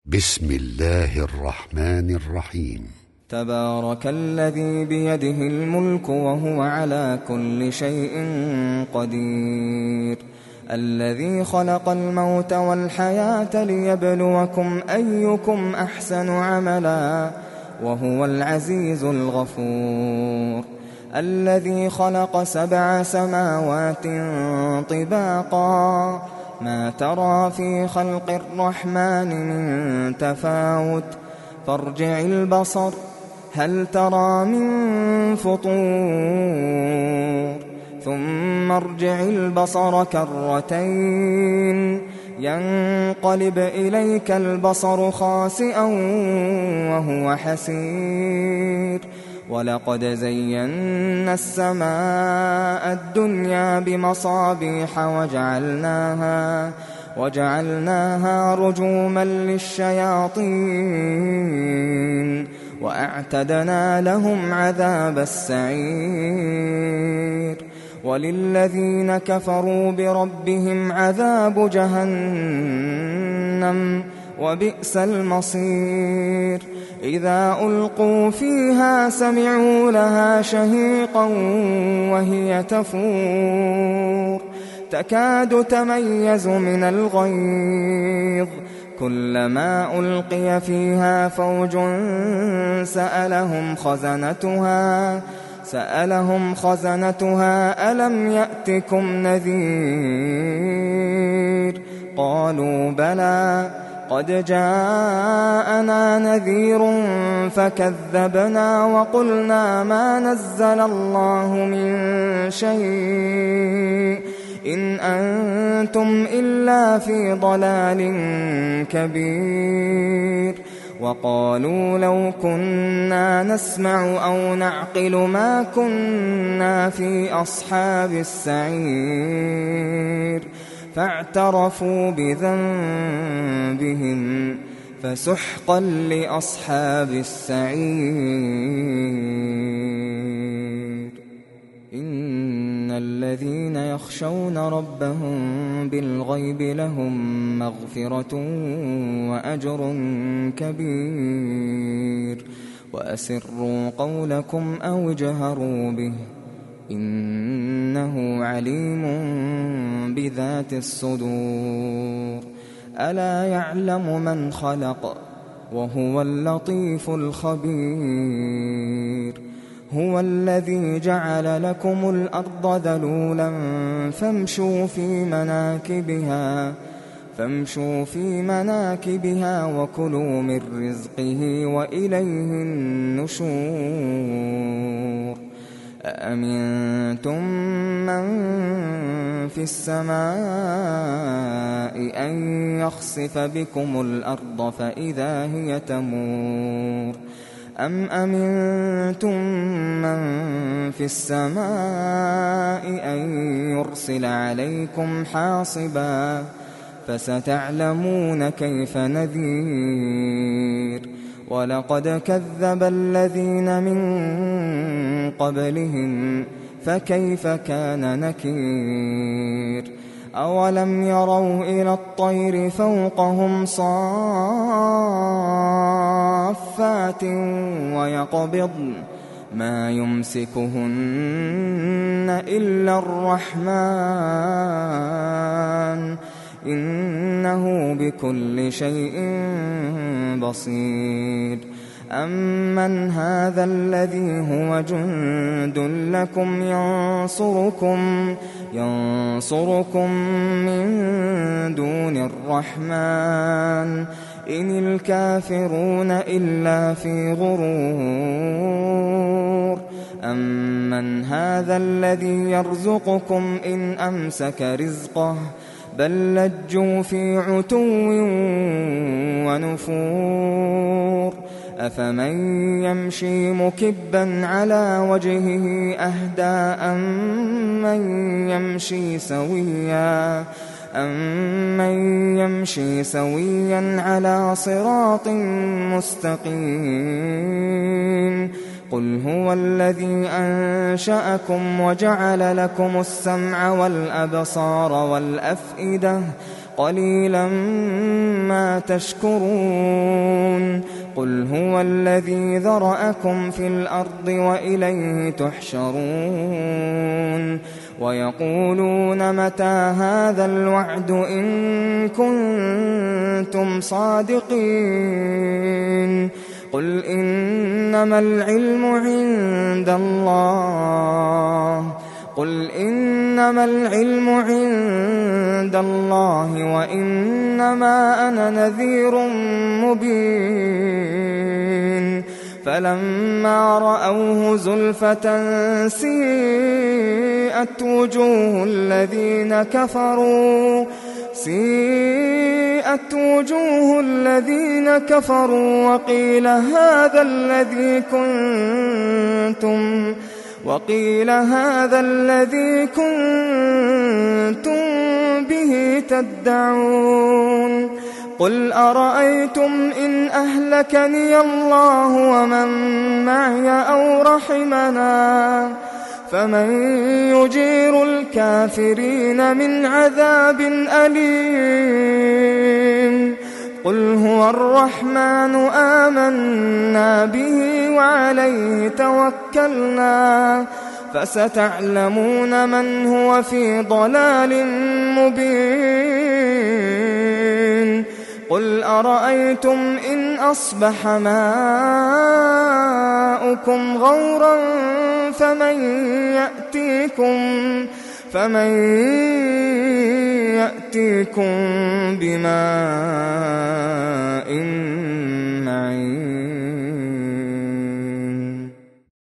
بسم الله الرحمن الرحيم. تبارك الذي بيده الملك وهو على كل شيء قدير، الذي خلق الموت والحياة ليبلوكم أيكم أحسن عملا وهو العزيز الغفور، الذي خلق 7 سماوات طباقا ما ترى في خلق الرحمن من تفاوت فارجع البصر هل ترى من فطور ثم ارجع البصر كرتين ينقلب إليك البصر خاسئا وهو حسير، ولقد زينا السماء الدنيا بمصابيح وجعلناها رجوما للشياطين وأعتدنا لهم عذاب السعير، وللذين كفروا بربهم عذاب جهنم وبئس المصير، إذا ألقوا فيها سمعوا لها شهيقا وهي تفور تكاد تميز من الغيظ، كلما ألقي فيها فوج سألهم خزنتها ألم يأتكم نذير، قالوا بلى قد جاءنا نذير فكذبنا وقلنا ما نزل الله من شيء إن أنتم إلا في ضلال كبير، وقالوا لو كنا نسمع أو نعقل ما كنا في أصحاب السعير، فاعترفوا بذنبهم فسحقا لأصحاب السعير. إن الذين يخشون ربهم بالغيب لهم مغفرة وأجر كبير، وأسروا قولكم أو اجهروا به إنه عليم بذات الصدور، ألا يعلم من خلق وهو اللطيف الخبير، هو الذي جعل لكم الأرض ذلولا فامشوا في مناكبها وكلوا من رزقه وإليه النشور، أأمنتم من في السماء أن يخسف بكم الأرض فإذا هي تمور، أم أمنتم من في السماء أن يرسل عليكم حاصبا فستعلمون كيف نذير، ولقد كذب الذين من قبلهم فكيف كان نكير، أولم يروا إلى الطير فوقهم صافات ويقبضن ما يمسكهن إلا الرحمن إنه بكل شيء بصير، أمن هذا الذي هو جند لكم ينصركم من دون الرحمن إن الكافرون إلا في غرور، أمن هذا الذي يرزقكم إن أمسك رزقه بل لجوا في عتو ونفور، أفمن يمشي مكبا على وجهه أهدى أمن يمشي سويا على صراط مستقيم، قل هو الذي أنشأكم وجعل لكم السمع والأبصار والأفئدة قليلا ما تشكرون قل هو الذي ذرأكم في الأرض وإليه تحشرون ويقولون متى هذا الوعد إن كنتم صادقين قل إنما العلم عند الله وإنما أنا نذير مبين فلما رأوه زلفة سيئت وجوه الذين كفروا وقيل هذا الذي كنتم به تدعون قل أرأيتم إن أهلكني الله ومن معي أو رحمنا فمن يجير الكافرين من عذاب أليم قل هو الرحمن آمنا به وعليه توكلنا فستعلمون من هو في ضلال مبين قل أرأيتم إن أصبح ماؤكم غورا فمن يأتيكم بماء